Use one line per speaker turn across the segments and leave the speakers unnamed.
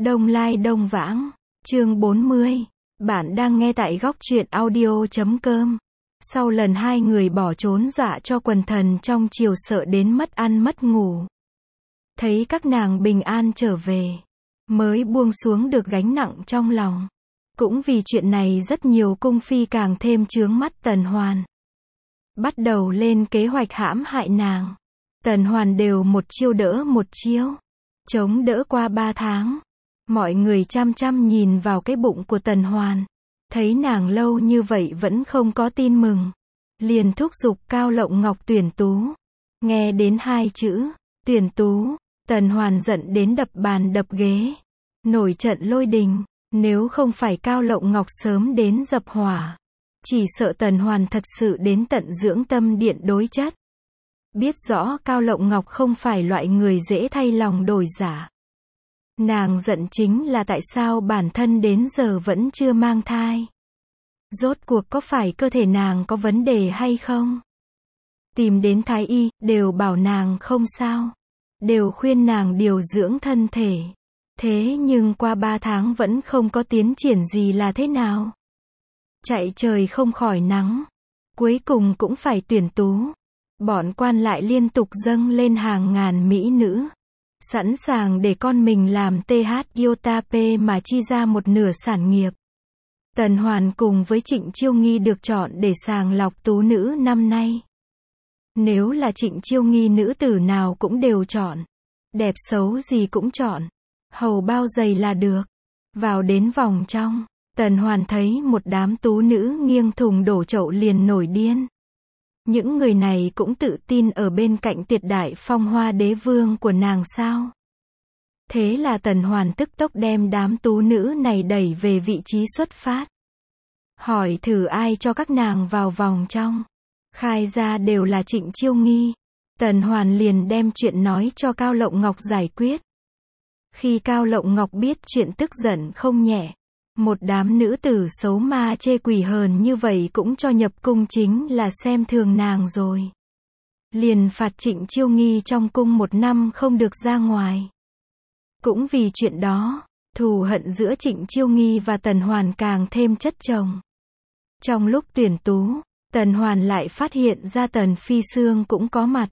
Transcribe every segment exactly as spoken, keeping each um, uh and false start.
Đông Lai Đông Vãng, chương bốn mươi. Bạn đang nghe tại góc truyện audio chấm com. Sau lần hai người bỏ trốn dọa cho quần thần trong triều sợ đến mất ăn mất ngủ. Thấy các nàng bình an trở về, mới buông xuống được gánh nặng trong lòng. Cũng vì chuyện này rất nhiều cung phi càng thêm chướng mắt Tần Hoàn. Bắt đầu lên kế hoạch hãm hại nàng. Tần Hoàn đều một chiêu đỡ một chiêu. Chống đỡ qua ba tháng. Mọi người chăm chăm nhìn vào cái bụng của Tần Hoàn. Thấy nàng lâu như vậy vẫn không có tin mừng. Liền thúc giục Cao Lộng Ngọc tuyển tú. Nghe đến hai chữ, tuyển tú, Tần Hoàn giận đến đập bàn đập ghế. Nổi trận lôi đình, nếu không phải Cao Lộng Ngọc sớm đến dập hỏa. Chỉ sợ Tần Hoàn thật sự đến tận dưỡng tâm điện đối chất. Biết rõ Cao Lộng Ngọc không phải loại người dễ thay lòng đổi dạ. Nàng giận chính là tại sao bản thân đến giờ vẫn chưa mang thai. Rốt cuộc có phải cơ thể nàng có vấn đề hay không? Tìm đến thái y, đều bảo nàng không sao. Đều khuyên nàng điều dưỡng thân thể. Thế nhưng qua ba tháng vẫn không có tiến triển gì là thế nào? Chạy trời không khỏi nắng. Cuối cùng cũng phải tuyển tú. Bọn quan lại liên tục dâng lên hàng ngàn mỹ nữ. Sẵn sàng để con mình làm tê hát Iota P mà chi ra một nửa sản nghiệp. Tần Hoàn cùng với Trịnh Chiêu Nghi được chọn để sàng lọc tú nữ năm nay. Nếu là Trịnh Chiêu Nghi nữ tử nào cũng đều chọn. Đẹp xấu gì cũng chọn. Hầu bao dày là được. Vào đến vòng trong, Tần Hoàn thấy một đám tú nữ nghiêng thùng đổ chậu liền nổi điên. Những người này cũng tự tin ở bên cạnh tuyệt đại phong hoa đế vương của nàng sao? Thế là Tần Hoàn tức tốc đem đám tú nữ này đẩy về vị trí xuất phát. Hỏi thử ai cho các nàng vào vòng trong. Khai ra đều là Trịnh Chiêu Nghi. Tần Hoàn liền đem chuyện nói cho Cao Lộng Ngọc giải quyết. Khi Cao Lộng Ngọc biết chuyện tức giận không nhẹ. Một đám nữ tử xấu ma chê quỷ hờn như vậy cũng cho nhập cung chính là xem thường nàng rồi. Liền phạt Trịnh Chiêu Nghi trong cung một năm không được ra ngoài. Cũng vì chuyện đó, thù hận giữa Trịnh Chiêu Nghi và Tần Hoàn càng thêm chất chồng. Trong lúc tuyển tú, Tần Hoàn lại phát hiện ra Tần Phi Sương cũng có mặt.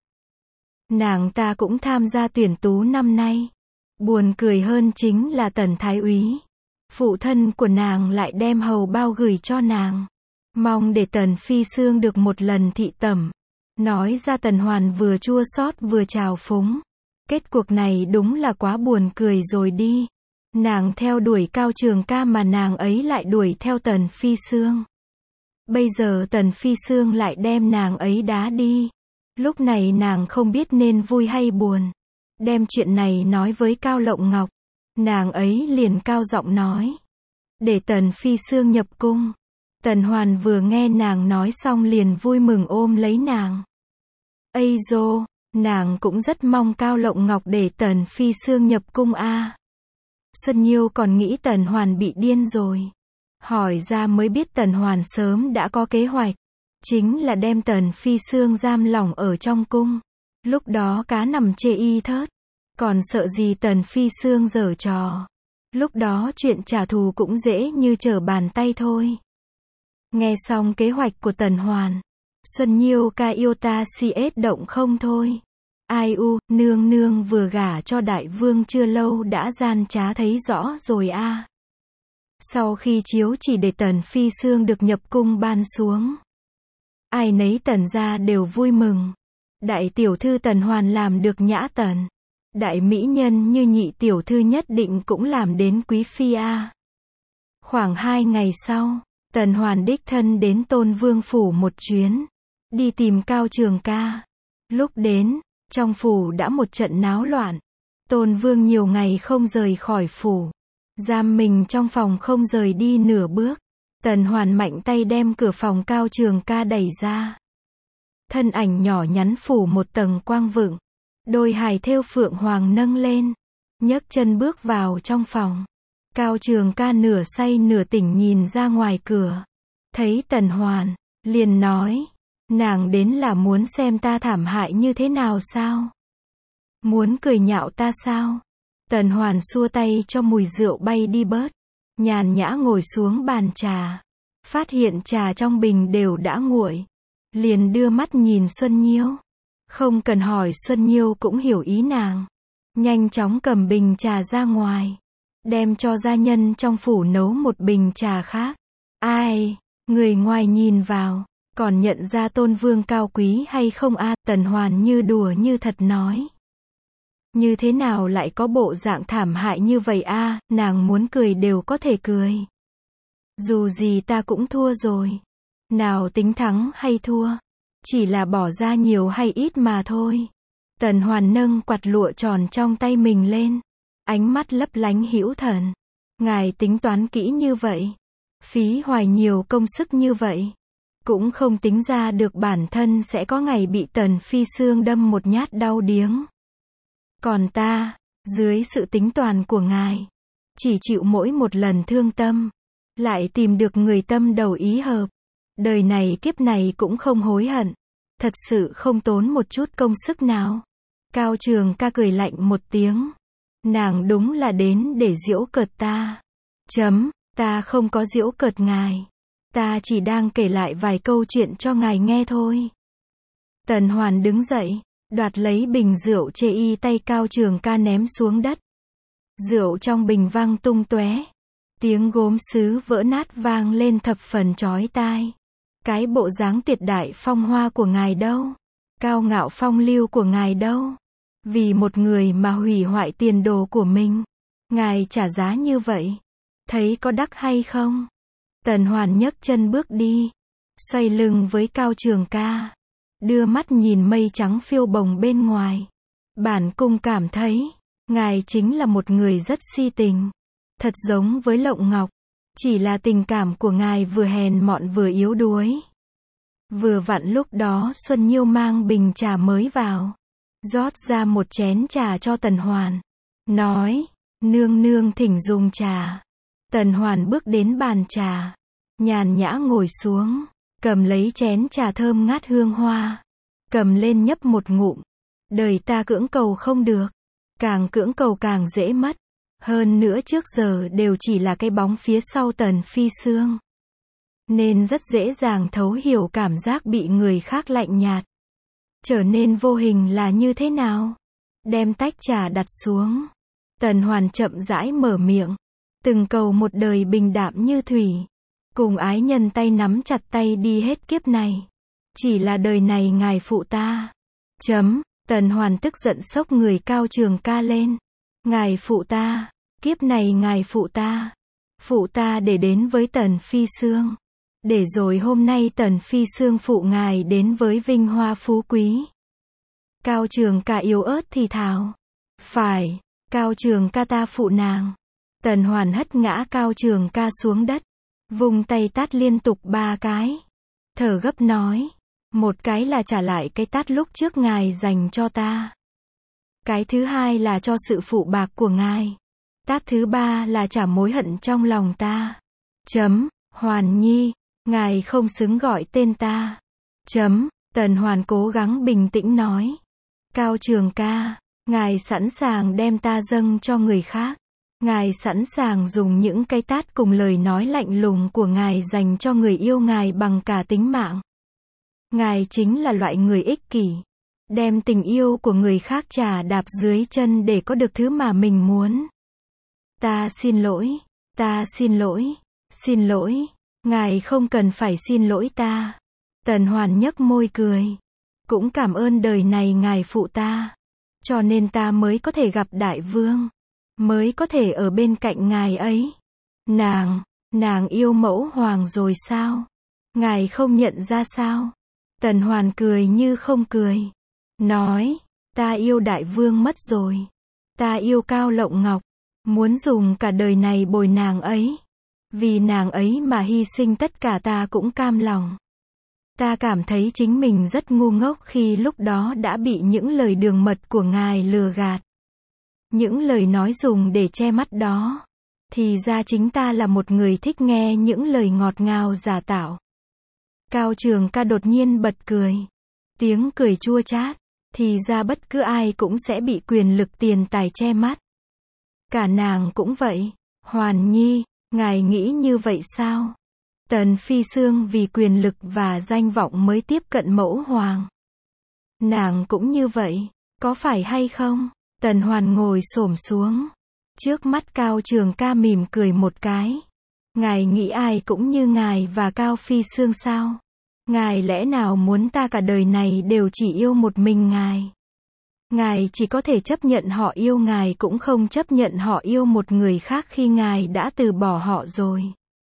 Nàng ta cũng tham gia tuyển tú năm nay. Buồn cười hơn chính là Tần Thái Úy. Phụ thân của nàng lại đem hầu bao gửi cho nàng. Mong để Tần Phi Sương được một lần thị tẩm. Nói ra Tần Hoàn vừa chua xót vừa trào phúng. Kết cuộc này đúng là quá buồn cười rồi đi. Nàng theo đuổi Cao Trường Ca mà nàng ấy lại đuổi theo Tần Phi Sương. Bây giờ Tần Phi Sương lại đem nàng ấy đá đi. Lúc này nàng không biết nên vui hay buồn. Đem chuyện này nói với Cao Lộng Ngọc. Nàng ấy liền cao giọng nói. Để Tần Phi Sương nhập cung. Tần Hoàn vừa nghe nàng nói xong liền vui mừng ôm lấy nàng. Ây dô, nàng cũng rất mong Cao Lộng Ngọc để Tần Phi Sương nhập cung a. Xuân Nhiêu còn nghĩ Tần Hoàn bị điên rồi. Hỏi ra mới biết Tần Hoàn sớm đã có kế hoạch. Chính là đem Tần Phi Sương giam lỏng ở trong cung. Lúc đó cá nằm chê y thớt. Còn sợ gì Tần Phi Sương giở trò. Lúc đó chuyện trả thù cũng dễ như trở bàn tay thôi. Nghe xong kế hoạch của Tần Hoàn. Xuân Nhiêu ca Iota cs động không thôi. Ai u, nương nương vừa gả cho đại vương chưa lâu đã gian trá thấy rõ rồi a. À. Sau khi chiếu chỉ để Tần Phi Sương được nhập cung ban xuống. Ai nấy Tần gia đều vui mừng. Đại tiểu thư Tần Hoàn làm được nhã tần. Đại mỹ nhân như nhị tiểu thư nhất định cũng làm đến quý phi a. À. Khoảng hai ngày sau, Tần Hoàn đích thân đến Tôn Vương phủ một chuyến. Đi tìm Cao Trường Ca. Lúc đến, trong phủ đã một trận náo loạn. Tôn Vương nhiều ngày không rời khỏi phủ. Giam mình trong phòng không rời đi nửa bước. Tần Hoàn mạnh tay đem cửa phòng Cao Trường Ca đẩy ra. Thân ảnh nhỏ nhắn phủ một tầng quang vựng. Đôi hài thêu phượng hoàng nâng lên. Nhấc chân bước vào trong phòng. Cao Trường Ca nửa say nửa tỉnh nhìn ra ngoài cửa. Thấy Tần Hoàn, liền nói. Nàng đến là muốn xem ta thảm hại như thế nào sao? Muốn cười nhạo ta sao? Tần Hoàn xua tay cho mùi rượu bay đi bớt. Nhàn nhã ngồi xuống bàn trà. Phát hiện trà trong bình đều đã nguội. Liền đưa mắt nhìn Xuân Nhiêu. Không cần hỏi Xuân Nhiêu cũng hiểu ý nàng. Nhanh chóng cầm bình trà ra ngoài. Đem cho gia nhân trong phủ nấu một bình trà khác. Ai? Người ngoài nhìn vào. Còn nhận ra Tôn Vương cao quý hay không a? Tần Hoàn như đùa như thật nói. Như thế nào lại có bộ dạng thảm hại như vậy a? Nàng muốn cười đều có thể cười. Dù gì ta cũng thua rồi. Nào tính thắng hay thua. Chỉ là bỏ ra nhiều hay ít mà thôi. Tần Hoàn nâng quạt lụa tròn trong tay mình lên. Ánh mắt lấp lánh hữu thần. Ngài tính toán kỹ như vậy. Phí hoài nhiều công sức như vậy. Cũng không tính ra được bản thân sẽ có ngày bị Tần Phi Xương đâm một nhát đau điếng. Còn ta, dưới sự tính toán của ngài, chỉ chịu mỗi một lần thương tâm. Lại tìm được người tâm đầu ý hợp. Đời này kiếp này cũng không hối hận. Thật sự không tốn một chút công sức nào. Cao Trường Ca cười lạnh một tiếng. Nàng đúng là đến để giễu cợt ta. Chấm, ta không có giễu cợt ngài. Ta chỉ đang kể lại vài câu chuyện cho ngài nghe thôi. Tần Hoàn đứng dậy, đoạt lấy bình rượu chê y tay Cao Trường Ca ném xuống đất. Rượu trong bình văng tung tóe. Tiếng gốm sứ vỡ nát vang lên thập phần chói tai. Cái bộ dáng tuyệt đại phong hoa của ngài đâu? Cao ngạo phong lưu của ngài đâu? Vì một người mà hủy hoại tiền đồ của mình. Ngài trả giá như vậy. Thấy có đắc hay không? Tần Hoàn nhấc chân bước đi. Xoay lưng với Cao Trường Ca. Đưa mắt nhìn mây trắng phiêu bồng bên ngoài. Bản cung cảm thấy, ngài chính là một người rất si tình. Thật giống với Lộng Ngọc. Chỉ là tình cảm của ngài vừa hèn mọn vừa yếu đuối. Vừa vặn lúc đó Xuân Nhiêu mang bình trà mới vào. Rót ra một chén trà cho Tần Hoàn. Nói, nương nương thỉnh dùng trà. Tần Hoàn bước đến bàn trà. Nhàn nhã ngồi xuống. Cầm lấy chén trà thơm ngát hương hoa. Cầm lên nhấp một ngụm. Đời ta cưỡng cầu không được. Càng cưỡng cầu càng dễ mất. Hơn nữa trước giờ đều chỉ là cái bóng phía sau Tần Phi Xương. Nên rất dễ dàng thấu hiểu cảm giác bị người khác lạnh nhạt. Trở nên vô hình là như thế nào? Đem tách trà đặt xuống. Tần Hoàn chậm rãi mở miệng. Từng cầu một đời bình đạm như thủy. Cùng ái nhân tay nắm chặt tay đi hết kiếp này. Chỉ là đời này ngài phụ ta. Chấm, Tần Hoàn tức giận xốc người Cao Trường Ca lên. Ngài phụ ta, kiếp này ngài phụ ta. Phụ ta để đến với Tần Phi Xương. Để rồi hôm nay Tần Phi Xương phụ ngài đến với vinh hoa phú quý. Cao Trường Ca yếu ớt thì thào. Phải, Cao Trường Ca ta phụ nàng. Tần Hoàn hất ngã Cao Trường Ca xuống đất. Vùng tay tát liên tục ba cái. Thở gấp nói. Một cái là trả lại cái tát lúc trước ngài dành cho ta. Cái thứ hai là cho sự phụ bạc của ngài. Tát thứ ba là trả mối hận trong lòng ta. Chấm, Hoàn Nhi, ngài không xứng gọi tên ta. Chấm, Tần Hoàn cố gắng bình tĩnh nói. Cao Trường Ca, ngài sẵn sàng đem ta dâng cho người khác. Ngài sẵn sàng dùng những cái tát cùng lời nói lạnh lùng của ngài dành cho người yêu ngài bằng cả tính mạng. Ngài chính là loại người ích kỷ. Đem tình yêu của người khác trà đạp dưới chân để có được thứ mà mình muốn. Ta xin lỗi, ta xin lỗi, xin lỗi, ngài không cần phải xin lỗi ta. Tần Hoàn nhếch môi cười. Cũng cảm ơn đời này ngài phụ ta. Cho nên ta mới có thể gặp đại vương. Mới có thể ở bên cạnh ngài ấy. Nàng, nàng yêu mẫu hoàng rồi sao? Ngài không nhận ra sao? Tần Hoàn cười như không cười. Nói, ta yêu đại vương mất rồi. Ta yêu Cao Lộng Ngọc. Muốn dùng cả đời này bồi nàng ấy. Vì nàng ấy mà hy sinh tất cả ta cũng cam lòng. Ta cảm thấy chính mình rất ngu ngốc khi lúc đó đã bị những lời đường mật của ngài lừa gạt. Những lời nói dùng để che mắt đó. Thì ra chính ta là một người thích nghe những lời ngọt ngào giả tạo. Cao Trường Ca đột nhiên bật cười. Tiếng cười chua chát. Thì ra bất cứ ai cũng sẽ bị quyền lực tiền tài che mắt. Cả nàng cũng vậy. Hoàn Nhi, ngài nghĩ như vậy sao? Tần Phi Sương vì quyền lực và danh vọng mới tiếp cận mẫu hoàng. Nàng cũng như vậy, có phải hay không? Tần Hoàn ngồi xổm xuống. Trước mắt Cao Trường Ca mỉm cười một cái. Ngài nghĩ ai cũng như ngài và Cao Phi Sương sao? Ngài lẽ nào muốn ta cả đời này đều chỉ yêu một mình ngài? Ngài chỉ có thể chấp nhận họ yêu ngài cũng không chấp nhận họ yêu một người khác khi ngài đã từ bỏ họ rồi.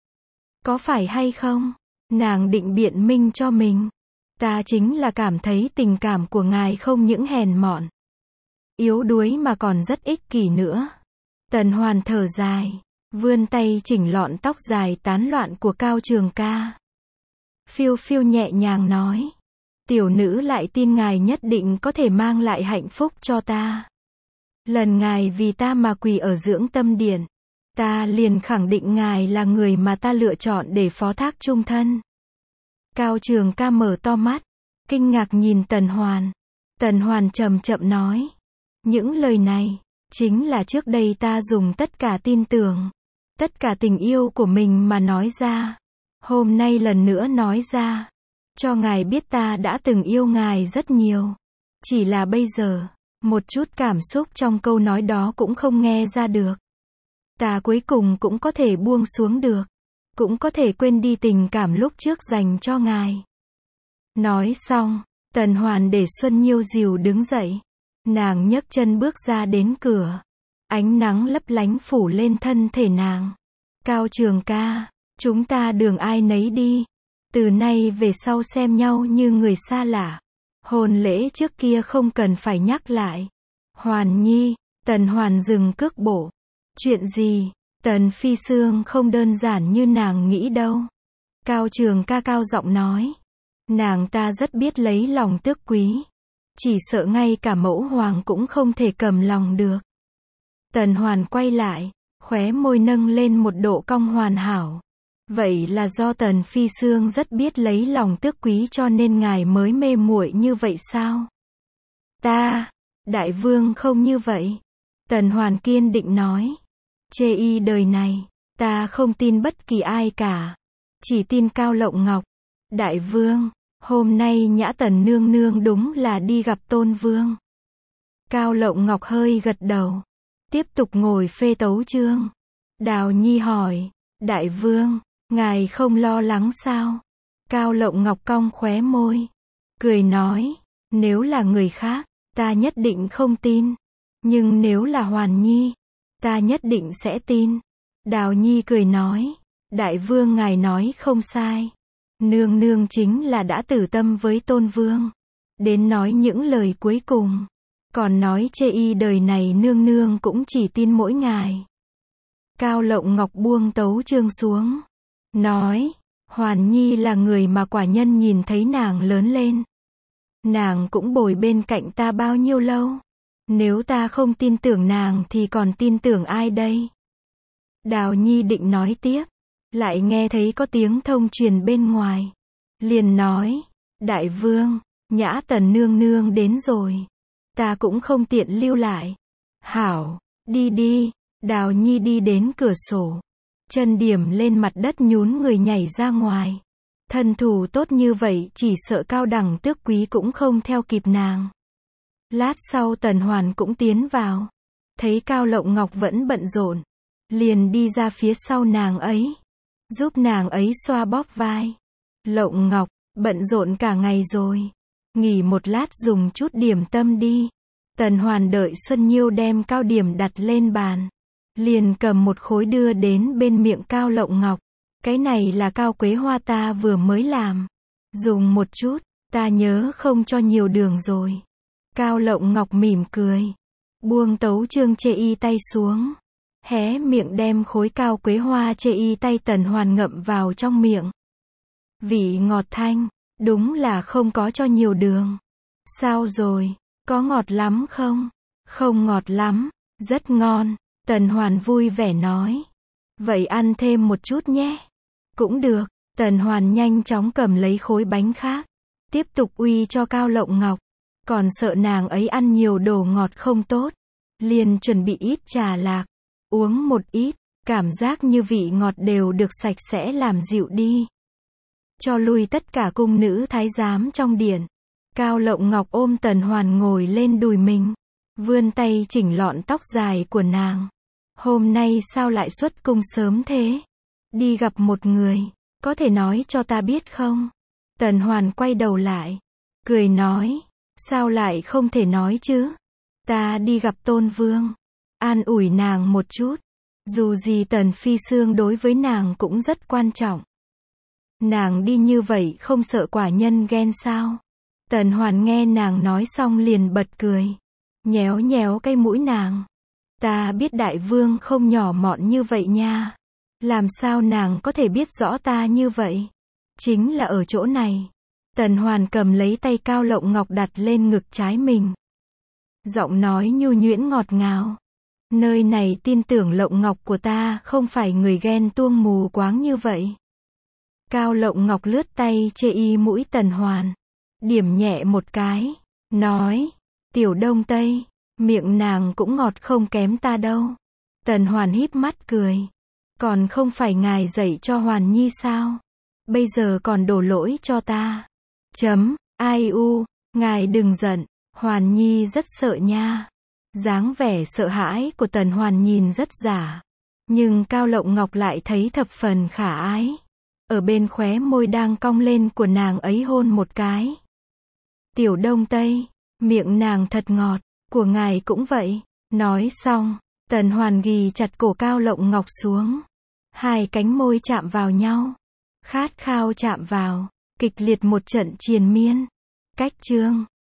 Có phải hay không? Nàng định biện minh cho mình. Ta chính là cảm thấy tình cảm của ngài không những hèn mọn, yếu đuối mà còn rất ích kỷ nữa. Tần Hoàn thở dài, vươn tay chỉnh lọn tóc dài tán loạn của Cao Trường Ca. Phiêu phiêu nhẹ nhàng nói. Tiểu nữ lại tin ngài nhất định có thể mang lại hạnh phúc cho ta. Lần ngài vì ta mà quỳ ở dưỡng tâm điện, ta liền khẳng định ngài là người mà ta lựa chọn để phó thác chung thân. Cao Trường Ca mở to mắt, kinh ngạc nhìn Tần Hoàn. Tần Hoàn chậm chậm nói. Những lời này, chính là trước đây ta dùng tất cả tin tưởng, tất cả tình yêu của mình mà nói ra. Hôm nay lần nữa nói ra, cho ngài biết ta đã từng yêu ngài rất nhiều. Chỉ là bây giờ, một chút cảm xúc trong câu nói đó cũng không nghe ra được. Ta cuối cùng cũng có thể buông xuống được, cũng có thể quên đi tình cảm lúc trước dành cho ngài. Nói xong, Tần Hoàn để Xuân Nhiêu dìu đứng dậy. Nàng nhấc chân bước ra đến cửa. Ánh nắng lấp lánh phủ lên thân thể nàng. Cao Trường Ca, chúng ta đường ai nấy đi. Từ nay về sau xem nhau như người xa lạ. Hôn lễ trước kia không cần phải nhắc lại. Hoàn Nhi, Tần Hoàn dừng cước bộ. Chuyện gì? Tần Phi Sương không đơn giản như nàng nghĩ đâu. Cao Trường Ca cao giọng nói. Nàng ta rất biết lấy lòng tước quý. Chỉ sợ ngay cả mẫu hoàng cũng không thể cầm lòng được. Tần Hoàn quay lại, khóe môi nâng lên một độ cong hoàn hảo. Vậy là do Tần Phi Sương rất biết lấy lòng tước quý cho nên ngài mới mê muội như vậy sao? Ta, đại vương không như vậy. Tần Hoàn kiên định nói. Chê y đời này, ta không tin bất kỳ ai cả. Chỉ tin Cao Lộng Ngọc. Đại vương, hôm nay Nhã Tần nương nương đúng là đi gặp Tôn Vương. Cao Lộng Ngọc hơi gật đầu. Tiếp tục ngồi phê tấu chương. Đào Nhi hỏi. Đại vương, ngài không lo lắng sao? Cao Lộng Ngọc cong khóe môi. Cười nói. Nếu là người khác, ta nhất định không tin. Nhưng nếu là Hoàn Nhi, ta nhất định sẽ tin. Đào Nhi cười nói. Đại vương ngài nói không sai. Nương nương chính là đã tử tâm với Tôn Vương. Đến nói những lời cuối cùng. Còn nói chê y đời này nương nương cũng chỉ tin mỗi ngài. Cao Lộng Ngọc buông tấu chương xuống. Nói. Hoàn Nhi là người mà quả nhân nhìn thấy nàng lớn lên. Nàng cũng bồi bên cạnh ta bao nhiêu lâu. Nếu ta không tin tưởng nàng thì còn tin tưởng ai đây? Đào Nhi định nói tiếp. Lại nghe thấy có tiếng thông truyền bên ngoài. Liền nói. Đại vương, Nhã Tần nương nương đến rồi. Ta cũng không tiện lưu lại. Hảo, đi đi. Đào Nhi đi đến cửa sổ. Chân điểm lên mặt đất nhún người nhảy ra ngoài. Thân thủ tốt như vậy chỉ sợ cao đẳng tước quý cũng không theo kịp nàng. Lát sau Tần Hoàn cũng tiến vào. Thấy Cao Lộng Ngọc vẫn bận rộn. Liền đi ra phía sau nàng ấy. Giúp nàng ấy xoa bóp vai. Lộng Ngọc, bận rộn cả ngày rồi. Nghỉ một lát dùng chút điểm tâm đi. Tần Hoàn đợi Xuân Nhiêu đem cao điểm đặt lên bàn. Liền cầm một khối đưa đến bên miệng Cao Lộng Ngọc. Cái này là cao quế hoa ta vừa mới làm. Dùng một chút, ta nhớ không cho nhiều đường rồi. Cao Lộng Ngọc mỉm cười. Buông tấu chương chê y tay xuống. Hé miệng đem khối cao quế hoa chê y tay Tần Hoàn ngậm vào trong miệng. Vị ngọt thanh, đúng là không có cho nhiều đường. Sao rồi, có ngọt lắm không? Không ngọt lắm, rất ngon. Tần Hoàn vui vẻ nói. Vậy ăn thêm một chút nhé. Cũng được. Tần Hoàn nhanh chóng cầm lấy khối bánh khác. Tiếp tục uy cho Cao Lộng Ngọc. Còn sợ nàng ấy ăn nhiều đồ ngọt không tốt. Liền chuẩn bị ít trà lạc. Uống một ít, cảm giác như vị ngọt đều được sạch sẽ làm dịu đi. Cho lui tất cả cung nữ thái giám trong điện. Cao Lộng Ngọc ôm Tần Hoàn ngồi lên đùi mình. Vươn tay chỉnh lọn tóc dài của nàng. Hôm nay sao lại xuất cung sớm thế? Đi gặp một người, có thể nói cho ta biết không? Tần Hoàn quay đầu lại, cười nói, sao lại không thể nói chứ? Ta đi gặp Tôn Vương, an ủi nàng một chút. Dù gì Tần Phi Xương đối với nàng cũng rất quan trọng. Nàng đi như vậy không sợ quả nhân ghen sao? Tần Hoàn nghe nàng nói xong liền bật cười. Nhéo nhéo cái mũi nàng. Ta biết đại vương không nhỏ mọn như vậy nha. Làm sao nàng có thể biết rõ ta như vậy? Chính là ở chỗ này. Tần Hoàn cầm lấy tay Cao Lộng Ngọc đặt lên ngực trái mình. Giọng nói nhu nhuyễn ngọt ngào. Nơi này tin tưởng Lộng Ngọc của ta không phải người ghen tuông mù quáng như vậy. Cao Lộng Ngọc lướt tay chê y mũi Tần Hoàn. Điểm nhẹ một cái. Nói. Tiểu Đông Tây. Miệng nàng cũng ngọt không kém ta đâu. Tần Hoàn híp mắt cười. Còn không phải ngài dạy cho Hoàn Nhi sao? Bây giờ còn đổ lỗi cho ta. Chấm. Ai u. Ngài đừng giận. Hoàn Nhi rất sợ nha. Dáng vẻ sợ hãi của Tần Hoàn nhìn rất giả. Nhưng Cao Lộng Ngọc lại thấy thập phần khả ái. Ở bên khóe môi đang cong lên của nàng ấy hôn một cái. Tiểu Đông Tây. Miệng nàng thật ngọt. Của ngài cũng vậy. Nói xong, Tần Hoàn ghì chặt cổ Cao Lộng Ngọc xuống. Hai cánh môi chạm vào nhau. Khát khao chạm vào. Kịch liệt một trận triền miên. Cách chương